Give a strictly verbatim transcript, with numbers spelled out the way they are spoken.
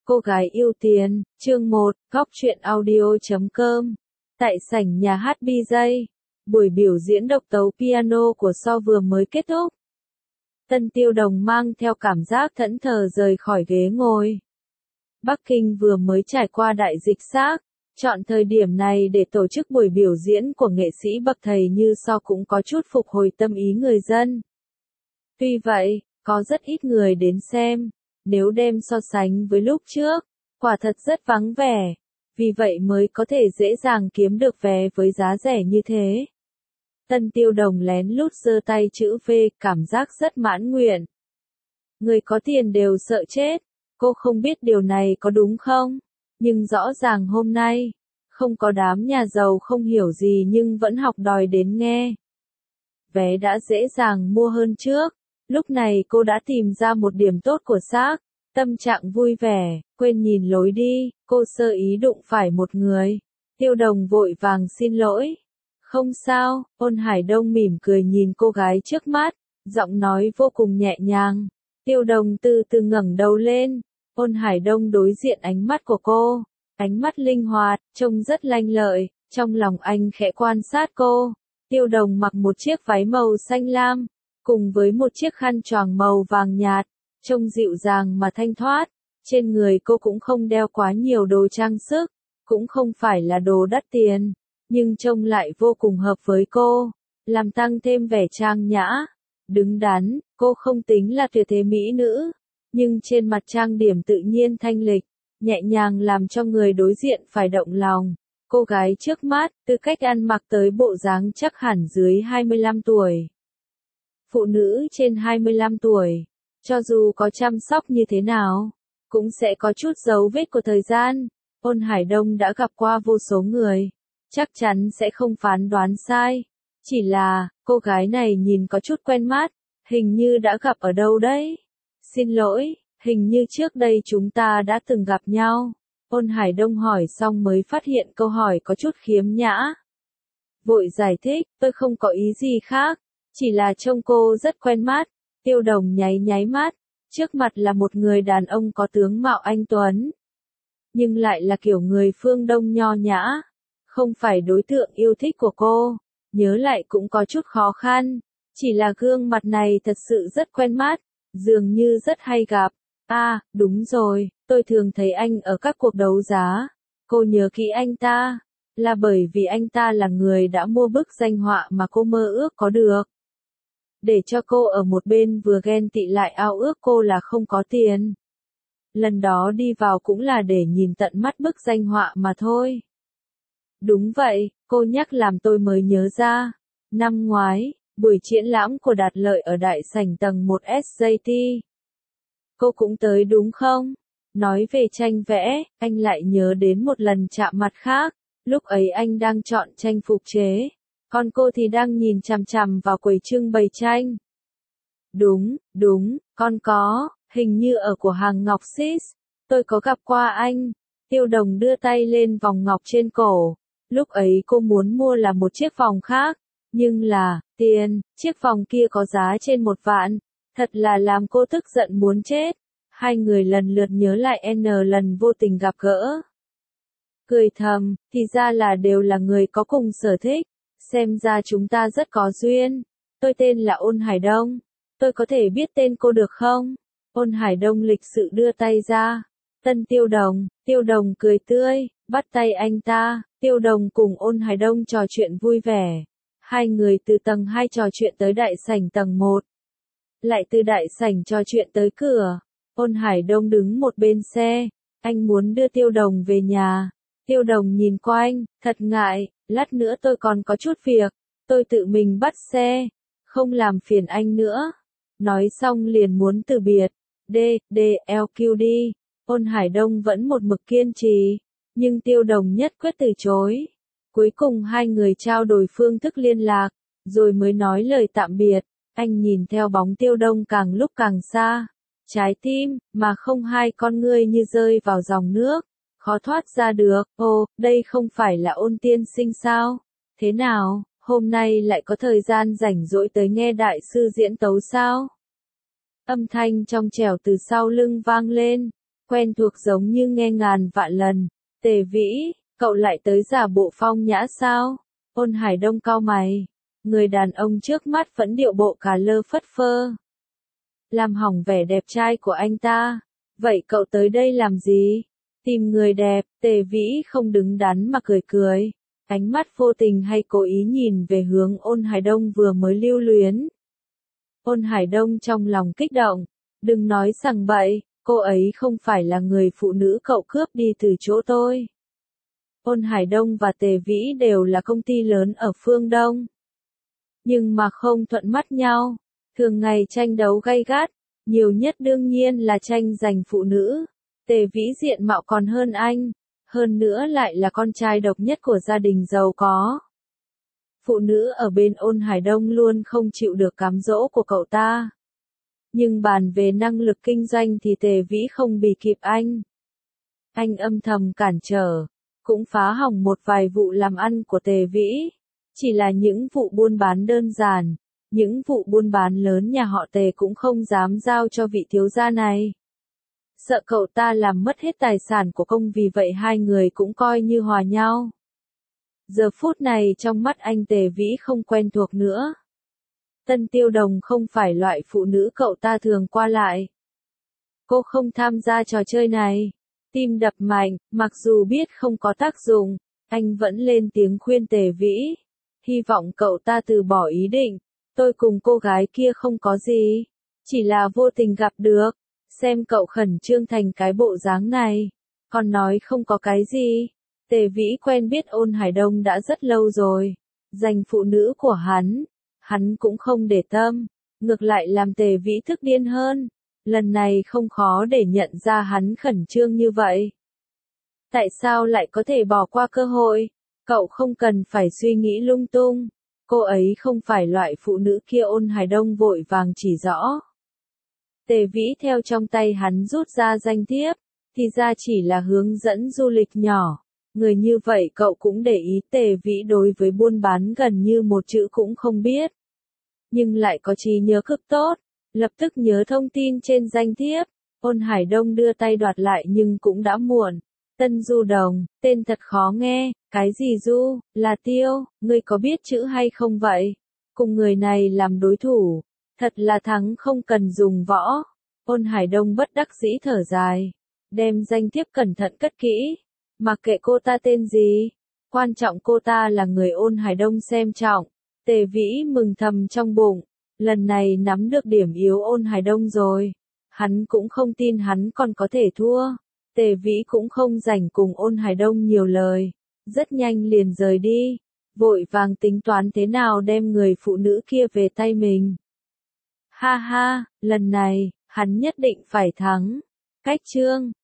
Cô gái yêu tiền, chương một, góc truyện audio chấm com. Tại sảnh nhà hát bê jay, buổi biểu diễn độc tấu piano của So vừa mới kết thúc. Tân Tiêu Đồng mang theo cảm giác thẫn thờ rời khỏi ghế ngồi. Bắc Kinh vừa mới trải qua đại dịch SARS, chọn thời điểm này để tổ chức buổi biểu diễn của nghệ sĩ bậc thầy như So cũng có chút phục hồi tâm ý người dân. Tuy vậy, có rất ít người đến xem. Nếu đem so sánh với lúc trước, quả thật rất vắng vẻ, vì vậy mới có thể dễ dàng kiếm được vé với giá rẻ như thế. Tân Tiêu Đồng lén lút giơ tay chữ V, cảm giác rất mãn nguyện. Người có tiền đều sợ chết, cô không biết điều này có đúng không, nhưng rõ ràng hôm nay, không có đám nhà giàu không hiểu gì nhưng vẫn học đòi đến nghe. Vé đã dễ dàng mua hơn trước. Lúc này cô đã tìm ra một điểm tốt của SARS, tâm trạng vui vẻ, quên nhìn lối đi, cô sơ ý đụng phải một người. Tiêu Đồng vội vàng xin lỗi. Không sao, Ôn Hải Đông mỉm cười nhìn cô gái trước mắt, giọng nói vô cùng nhẹ nhàng. Tiêu Đồng từ từ ngẩng đầu lên, Ôn Hải Đông đối diện ánh mắt của cô, ánh mắt linh hoạt, trông rất lanh lợi, trong lòng anh khẽ quan sát cô. Tiêu Đồng mặc một chiếc váy màu xanh lam, cùng với một chiếc khăn choàng màu vàng nhạt, trông dịu dàng mà thanh thoát. Trên người cô cũng không đeo quá nhiều đồ trang sức, cũng không phải là đồ đắt tiền, nhưng trông lại vô cùng hợp với cô, làm tăng thêm vẻ trang nhã, đứng đắn. Cô không tính là tuyệt thế mỹ nữ, nhưng trên mặt trang điểm tự nhiên thanh lịch, nhẹ nhàng làm cho người đối diện phải động lòng. Cô gái trước mắt, từ cách ăn mặc tới bộ dáng chắc hẳn dưới hai mươi lăm tuổi. Phụ nữ trên hai mươi lăm tuổi, cho dù có chăm sóc như thế nào, cũng sẽ có chút dấu vết của thời gian. Ôn Hải Đông đã gặp qua vô số người, chắc chắn sẽ không phán đoán sai. Chỉ là, cô gái này nhìn có chút quen mắt, hình như đã gặp ở đâu đấy. Xin lỗi, hình như trước đây chúng ta đã từng gặp nhau. Ôn Hải Đông hỏi xong mới phát hiện câu hỏi có chút khiếm nhã. Vội giải thích, tôi không có ý gì khác. Chỉ là trông cô rất quen mắt. Tiêu Đồng nháy nháy mắt, trước mặt là một người đàn ông có tướng mạo anh tuấn, nhưng lại là kiểu người phương Đông nho nhã, không phải đối tượng yêu thích của cô. Nhớ lại cũng có chút khó khăn, chỉ là gương mặt này thật sự rất quen mắt, dường như rất hay gặp. À, đúng rồi, tôi thường thấy anh ở các cuộc đấu giá. Cô nhớ kỹ anh ta, là bởi vì anh ta là người đã mua bức danh họa mà cô mơ ước có được. Để cho cô ở một bên vừa ghen tị lại ao ước cô là không có tiền. Lần đó đi vào cũng là để nhìn tận mắt bức danh họa mà thôi. Đúng vậy, cô nhắc làm tôi mới nhớ ra. Năm ngoái, buổi triển lãm của Đạt Lợi ở đại sảnh tầng một ét gi tê. Cô cũng tới đúng không? Nói về tranh vẽ, anh lại nhớ đến một lần chạm mặt khác. Lúc ấy anh đang chọn tranh phục chế, còn cô thì đang nhìn chằm chằm vào quầy trưng bày tranh. Đúng, đúng, con có, hình như ở của hàng Ngọc Sis. Tôi có gặp qua anh. Tiêu Đồng đưa tay lên vòng ngọc trên cổ. Lúc ấy cô muốn mua là một chiếc vòng khác, nhưng là, tiền, chiếc vòng kia có giá trên một vạn. Thật là làm cô tức giận muốn chết. Hai người lần lượt nhớ lại N lần vô tình gặp gỡ. Cười thầm, thì ra là đều là người có cùng sở thích. Xem ra chúng ta rất có duyên. Tôi tên là Ôn Hải Đông. Tôi có thể biết tên cô được không? Ôn Hải Đông lịch sự đưa tay ra. Tân Tiêu Đồng. Tiêu Đồng cười tươi, bắt tay anh ta. Tiêu Đồng cùng Ôn Hải Đông trò chuyện vui vẻ. Hai người từ tầng hai trò chuyện tới đại sảnh tầng một. Lại từ đại sảnh trò chuyện tới cửa. Ôn Hải Đông đứng một bên xe. Anh muốn đưa Tiêu Đồng về nhà. Tiêu Đồng nhìn qua anh, thật ngại, lát nữa tôi còn có chút việc, tôi tự mình bắt xe, không làm phiền anh nữa. Nói xong liền muốn từ biệt. D, D, L Q đi. Ôn Hải Đông vẫn một mực kiên trì, nhưng Tiêu Đồng nhất quyết từ chối. Cuối cùng hai người trao đổi phương thức liên lạc, rồi mới nói lời tạm biệt. Anh nhìn theo bóng Tiêu Đông càng lúc càng xa. Trái tim, mà không hai con ngươi như rơi vào dòng nước. Khó thoát ra được. Ồ, đây không phải là Ôn tiên sinh sao? Thế nào, hôm nay lại có thời gian rảnh rỗi tới nghe đại sư diễn tấu sao? Âm thanh trong trẻo từ sau lưng vang lên. Quen thuộc giống như nghe ngàn vạn lần. Tề Vĩ, cậu lại tới giả bộ phong nhã sao? Ôn Hải Đông cau mày. Người đàn ông trước mắt vẫn điệu bộ cà lơ phất phơ. Làm hỏng vẻ đẹp trai của anh ta. Vậy cậu tới đây làm gì? Tìm người đẹp. Tề Vĩ không đứng đắn mà cười cười. Ánh mắt vô tình hay cố ý nhìn về hướng Ôn Hải Đông vừa mới lưu luyến. Ôn Hải Đông trong lòng kích động. Đừng nói sằng bậy, cô ấy không phải là người phụ nữ cậu cướp đi từ chỗ tôi. Ôn Hải Đông và Tề Vĩ đều là công ty lớn ở phương Đông. Nhưng mà không thuận mắt nhau. Thường ngày tranh đấu gay gắt. Nhiều nhất đương nhiên là tranh giành phụ nữ. Tề Vĩ diện mạo còn hơn anh. Hơn nữa lại là con trai độc nhất của gia đình giàu có. Phụ nữ ở bên Ôn Hải Đông luôn không chịu được cám dỗ của cậu ta. Nhưng bàn về năng lực kinh doanh thì Tề Vĩ không bì kịp anh. Anh âm thầm cản trở, cũng phá hỏng một vài vụ làm ăn của Tề Vĩ. Chỉ là những vụ buôn bán đơn giản, những vụ buôn bán lớn nhà họ Tề cũng không dám giao cho vị thiếu gia này. Sợ cậu ta làm mất hết tài sản của công, vì vậy hai người cũng coi như hòa nhau. Giờ phút này trong mắt anh Tề Vĩ không quen thuộc nữa. Tân Tiêu Đồng không phải loại phụ nữ cậu ta thường qua lại. Cô không tham gia trò chơi này. Tim đập mạnh, mặc dù biết không có tác dụng, anh vẫn lên tiếng khuyên Tề Vĩ. Hy vọng cậu ta từ bỏ ý định. Tôi cùng cô gái kia không có gì. Chỉ là vô tình gặp được. Xem cậu khẩn trương thành cái bộ dáng này. Còn nói không có cái gì. Tề Vĩ quen biết Ôn Hải Đông đã rất lâu rồi. Dành phụ nữ của hắn. Hắn cũng không để tâm. Ngược lại làm Tề Vĩ thức điên hơn. Lần này không khó để nhận ra hắn khẩn trương như vậy. Tại sao lại có thể bỏ qua cơ hội? Cậu không cần phải suy nghĩ lung tung. Cô ấy không phải loại phụ nữ kia, Ôn Hải Đông vội vàng chỉ rõ. Tề Vĩ theo trong tay hắn rút ra danh thiếp, thì ra chỉ là hướng dẫn du lịch nhỏ. Người như vậy cậu cũng để ý. Tề Vĩ đối với buôn bán gần như một chữ cũng không biết. Nhưng lại có trí nhớ cực tốt, lập tức nhớ thông tin trên danh thiếp. Ôn Hải Đông đưa tay đoạt lại nhưng cũng đã muộn. Tân Du Đồng, tên thật khó nghe. Cái gì Du, là Tiêu, ngươi có biết chữ hay không vậy? Cùng người này làm đối thủ, thật là thắng không cần dùng võ. Ôn Hải Đông bất đắc dĩ thở dài, đem danh thiếp cẩn thận cất kỹ. Mặc kệ cô ta tên gì, quan trọng cô ta là người. Ôn Hải Đông xem trọng. Tề Vĩ mừng thầm trong bụng, lần này nắm được điểm yếu Ôn Hải Đông rồi. Hắn cũng không tin hắn còn có thể thua. Tề Vĩ cũng không rảnh cùng Ôn Hải Đông nhiều lời, rất nhanh liền rời đi, vội vàng tính toán thế nào đem người phụ nữ kia về tay mình. Ha ha, lần này, hắn nhất định phải thắng. Cách chương